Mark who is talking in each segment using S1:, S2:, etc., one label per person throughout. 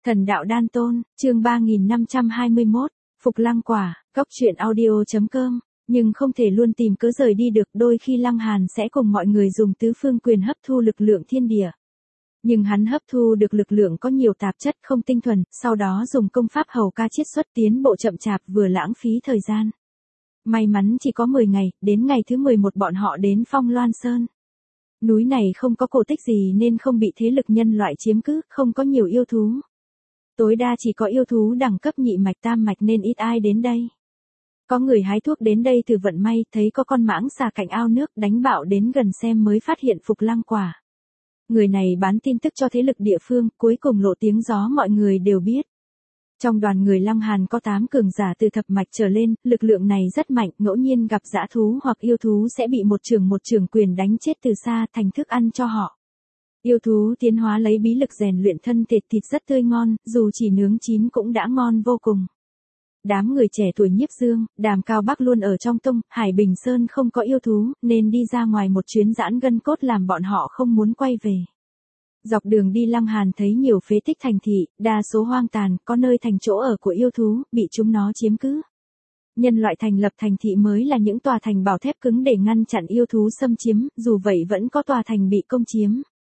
S1: Thần đạo đan tôn, chương 3521, Phục Lăng Quả, Góc truyện audio.com, nhưng không thể luôn tìm cớ rời đi được, đôi khi Lăng Hàn sẽ cùng mọi người dùng tứ phương quyền hấp thu lực lượng thiên địa. Nhưng hắn hấp thu được lực lượng có nhiều tạp chất không tinh thuần, sau đó dùng công pháp hầu ca chiết xuất tiến bộ chậm chạp vừa lãng phí thời gian. May mắn chỉ có 10 ngày, đến ngày thứ 11 bọn họ đến Phong Loan Sơn. Núi này không có cổ tích gì nên không bị thế lực nhân loại chiếm cứ, không có nhiều yêu thú. Tối đa chỉ có yêu thú đẳng cấp nhị mạch tam mạch nên ít ai đến đây. Có người hái thuốc đến đây từ vận may, thấy có con mãng xà cạnh ao nước, đánh bạo đến gần xem mới phát hiện Phục Lăng Quả. Người này bán tin tức cho thế lực địa phương, cuối cùng lộ tiếng gió mọi người đều biết. Trong đoàn người Lăng Hàn có 8 cường giả từ thập mạch trở lên, lực lượng này rất mạnh, ngẫu nhiên gặp dã thú hoặc yêu thú sẽ bị một trường quyền đánh chết từ xa thành thức ăn cho họ. Yêu thú tiến hóa lấy bí lực rèn luyện thân thịt rất tươi ngon, dù chỉ nướng chín cũng đã ngon vô cùng. Đám người trẻ tuổi Nhiếp Dương, Đàm Cao Bắc luôn ở trong tông, Hải Bình Sơn không có yêu thú, nên đi ra ngoài một chuyến giãn gân cốt làm bọn họ không muốn quay về. Dọc đường đi Lăng Hàn thấy nhiều phế tích thành thị, đa số hoang tàn, có nơi thành chỗ ở của yêu thú, bị chúng nó chiếm cứ. Nhân loại thành lập thành thị mới là những tòa thành bảo thép cứng để ngăn chặn yêu thú xâm chiếm, dù vậy vẫn có tòa thành bị công chiếm.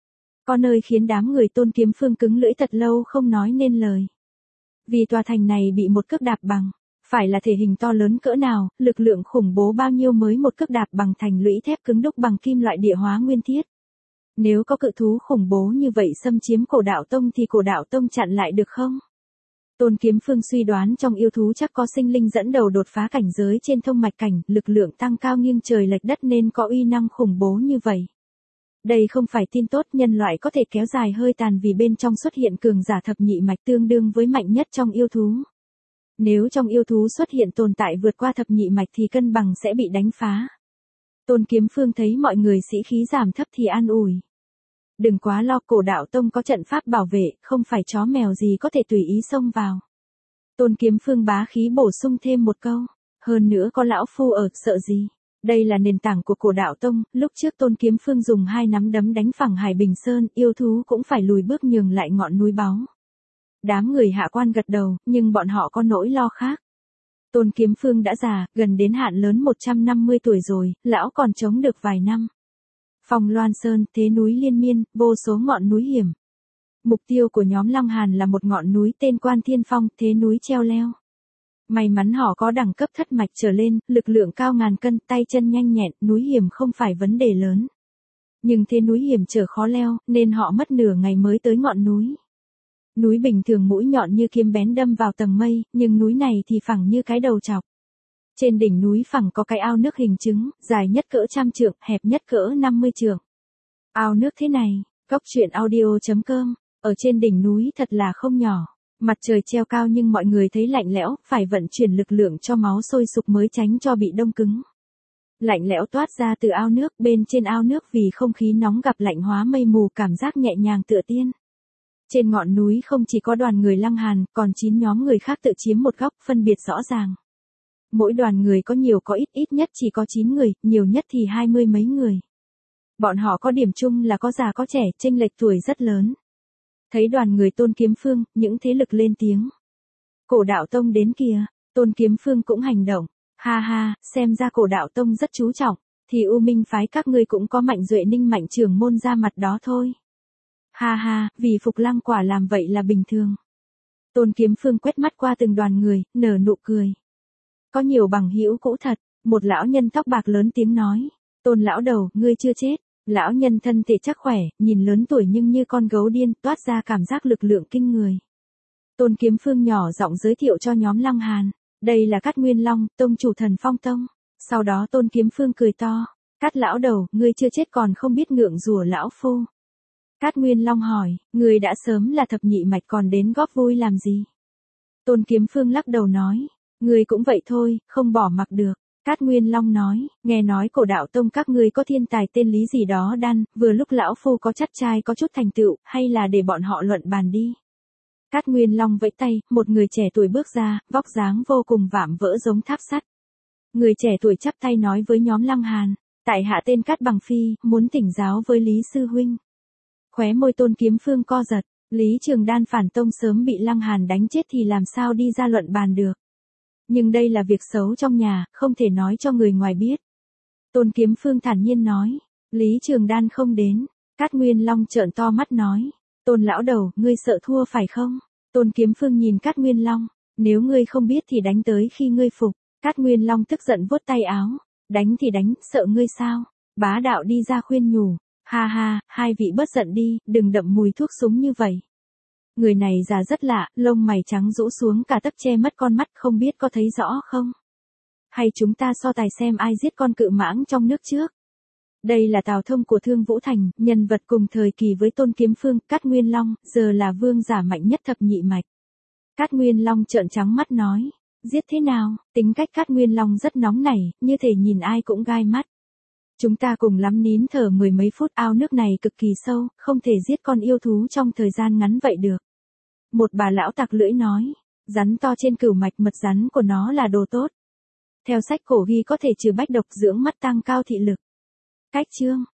S1: Có nơi khiến đám người Tôn Kiếm Phương cứng lưỡi thật lâu không nói nên lời. Vì tòa thành này bị một cước đạp bằng, phải là thể hình to lớn cỡ nào, lực lượng khủng bố bao nhiêu mới một cước đạp bằng thành lũy thép cứng đúc bằng kim loại địa hóa nguyên thiết. Nếu có cự thú khủng bố như vậy xâm chiếm Cổ Đạo Tông thì Cổ Đạo Tông chặn lại được không? Tôn Kiếm Phương suy đoán trong yêu thú chắc có sinh linh dẫn đầu đột phá cảnh giới trên thông mạch cảnh, lực lượng tăng cao nghiêng trời lệch đất nên có uy năng khủng bố như vậy. Đây không phải tin tốt, nhân loại có thể kéo dài hơi tàn vì bên trong xuất hiện cường giả thập nhị mạch tương đương với mạnh nhất trong yêu thú. Nếu trong yêu thú xuất hiện tồn tại vượt qua thập nhị mạch thì cân bằng sẽ bị đánh phá. Tôn Kiếm Phương thấy mọi người sĩ khí giảm thấp thì an ủi. Đừng quá lo, Cổ Đạo Tông có trận pháp bảo vệ, không phải chó mèo gì có thể tùy ý xông vào. Tôn Kiếm Phương bá khí bổ sung thêm một câu. Hơn nữa có lão phu ở, sợ gì. Đây là nền tảng của Cổ Đạo Tông, lúc trước Tôn Kiếm Phương dùng 2 nắm đấm đánh phẳng Hải Bình Sơn, yêu thú cũng phải lùi bước nhường lại ngọn núi báu. Đám người hạ quan gật đầu, nhưng bọn họ có nỗi lo khác. Tôn Kiếm Phương đã già, gần đến hạn lớn 150 tuổi rồi, lão còn chống được vài năm. Phong Loan Sơn, thế núi liên miên, vô số ngọn núi hiểm. Mục tiêu của nhóm Lăng Hàn là một ngọn núi tên Quan Thiên Phong, thế núi treo leo. May mắn họ có đẳng cấp thất mạch trở lên, lực lượng cao ngàn cân, tay chân nhanh nhẹn, núi hiểm không phải vấn đề lớn. Nhưng thế núi hiểm trở khó leo, nên họ mất nửa ngày mới tới ngọn núi. Núi bình thường mũi nhọn như kiếm bén đâm vào tầng mây, nhưng núi này thì phẳng như cái đầu chọc. Trên đỉnh núi phẳng có cái ao nước hình trứng, dài nhất cỡ 100 trượng, hẹp nhất cỡ 50 trượng. Ao nước thế này, Góc truyện audio.com, ở trên đỉnh núi thật là không nhỏ. Mặt trời treo cao nhưng mọi người thấy lạnh lẽo, phải vận chuyển lực lượng cho máu sôi sục mới tránh cho bị đông cứng. Lạnh lẽo toát ra từ ao nước, bên trên ao nước vì không khí nóng gặp lạnh hóa mây mù, cảm giác nhẹ nhàng tựa tiên. Trên ngọn núi không chỉ có đoàn người Lăng Hàn, còn 9 nhóm người khác tự chiếm một góc, phân biệt rõ ràng. Mỗi đoàn người có nhiều có ít, ít nhất chỉ có 9 người, nhiều nhất thì 20 mấy người. Bọn họ có điểm chung là có già có trẻ, chênh lệch tuổi rất lớn. Thấy đoàn người Tôn Kiếm Phương, những thế lực lên tiếng. Cổ Đạo Tông đến kìa, Tôn Kiếm Phương cũng hành động. Ha ha, xem ra Cổ Đạo Tông rất chú trọng, thì U Minh phái các ngươi cũng có Mạnh Duệ Ninh Mạnh trưởng môn ra mặt đó thôi. Ha ha, vì Phục Lăng Quả làm vậy là bình thường. Tôn Kiếm Phương quét mắt qua từng đoàn người, nở nụ cười. Có nhiều bằng hữu cũ thật, một lão nhân tóc bạc lớn tiếng nói. Tôn lão đầu, ngươi chưa chết. Lão nhân thân thể chắc khỏe, nhìn lớn tuổi nhưng như con gấu điên, toát ra cảm giác lực lượng kinh người. Tôn Kiếm Phương nhỏ giọng giới thiệu cho nhóm Lăng Hàn. Đây là Cát Nguyên Long, tông chủ Thần Phong Tông. Sau đó Tôn Kiếm Phương cười to. Cát lão đầu, ngươi chưa chết còn không biết ngượng rủa lão phu. Cát Nguyên Long hỏi, ngươi đã sớm là thập nhị mạch còn đến góp vui làm gì? Tôn Kiếm Phương lắc đầu nói. Ngươi cũng vậy thôi, không bỏ mặc được. Cát Nguyên Long nói, nghe nói Cổ Đạo Tông các ngươi có thiên tài tên Lý gì đó đan, vừa lúc lão phu có chắc trai có chút thành tựu, hay là để bọn họ luận bàn đi. Cát Nguyên Long vẫy tay, một người trẻ tuổi bước ra, vóc dáng vô cùng vạm vỡ giống tháp sắt. Người trẻ tuổi chắp tay nói với nhóm Lăng Hàn, tại hạ tên Cát Bằng Phi, muốn thỉnh giáo với Lý sư huynh. Khóe môi Tôn Kiếm Phương co giật, Lý Trường Đan phản tông sớm bị Lăng Hàn đánh chết thì làm sao đi ra luận bàn được. Nhưng đây là việc xấu trong nhà, không thể nói cho người ngoài biết. Tôn Kiếm Phương thản nhiên nói. Lý Trường Đan không đến. Cát Nguyên Long trợn to mắt nói. Tôn lão đầu, ngươi sợ thua phải không? Tôn Kiếm Phương nhìn Cát Nguyên Long. Nếu ngươi không biết thì đánh tới khi ngươi phục. Cát Nguyên Long tức giận vuốt tay áo. Đánh thì đánh, sợ ngươi sao? Bá đạo đi ra khuyên nhủ. Ha ha, hai vị bớt giận đi, đừng đậm mùi thuốc súng như vậy. Người này già rất lạ, lông mày trắng rũ xuống cả tấc che mất con mắt, không biết có thấy rõ không? Hay chúng ta so tài xem ai giết con cự mãng trong nước trước? Đây là Tào Thông của Thương Vũ Thành, nhân vật cùng thời kỳ với Tôn Kiếm Phương, Cát Nguyên Long, giờ là vương giả mạnh nhất thập nhị mạch. Cát Nguyên Long trợn trắng mắt nói, giết thế nào? Tính cách Cát Nguyên Long rất nóng nảy, như thể nhìn ai cũng gai mắt. Chúng ta cùng lắm nín thở mười mấy phút, ao nước này cực kỳ sâu, không thể giết con yêu thú trong thời gian ngắn vậy được. Một bà lão tặc lưỡi nói, rắn to trên cửu mạch, mật rắn của nó là đồ tốt. Theo sách cổ ghi có thể trừ bách độc, dưỡng mắt, tăng cao thị lực. Cách chương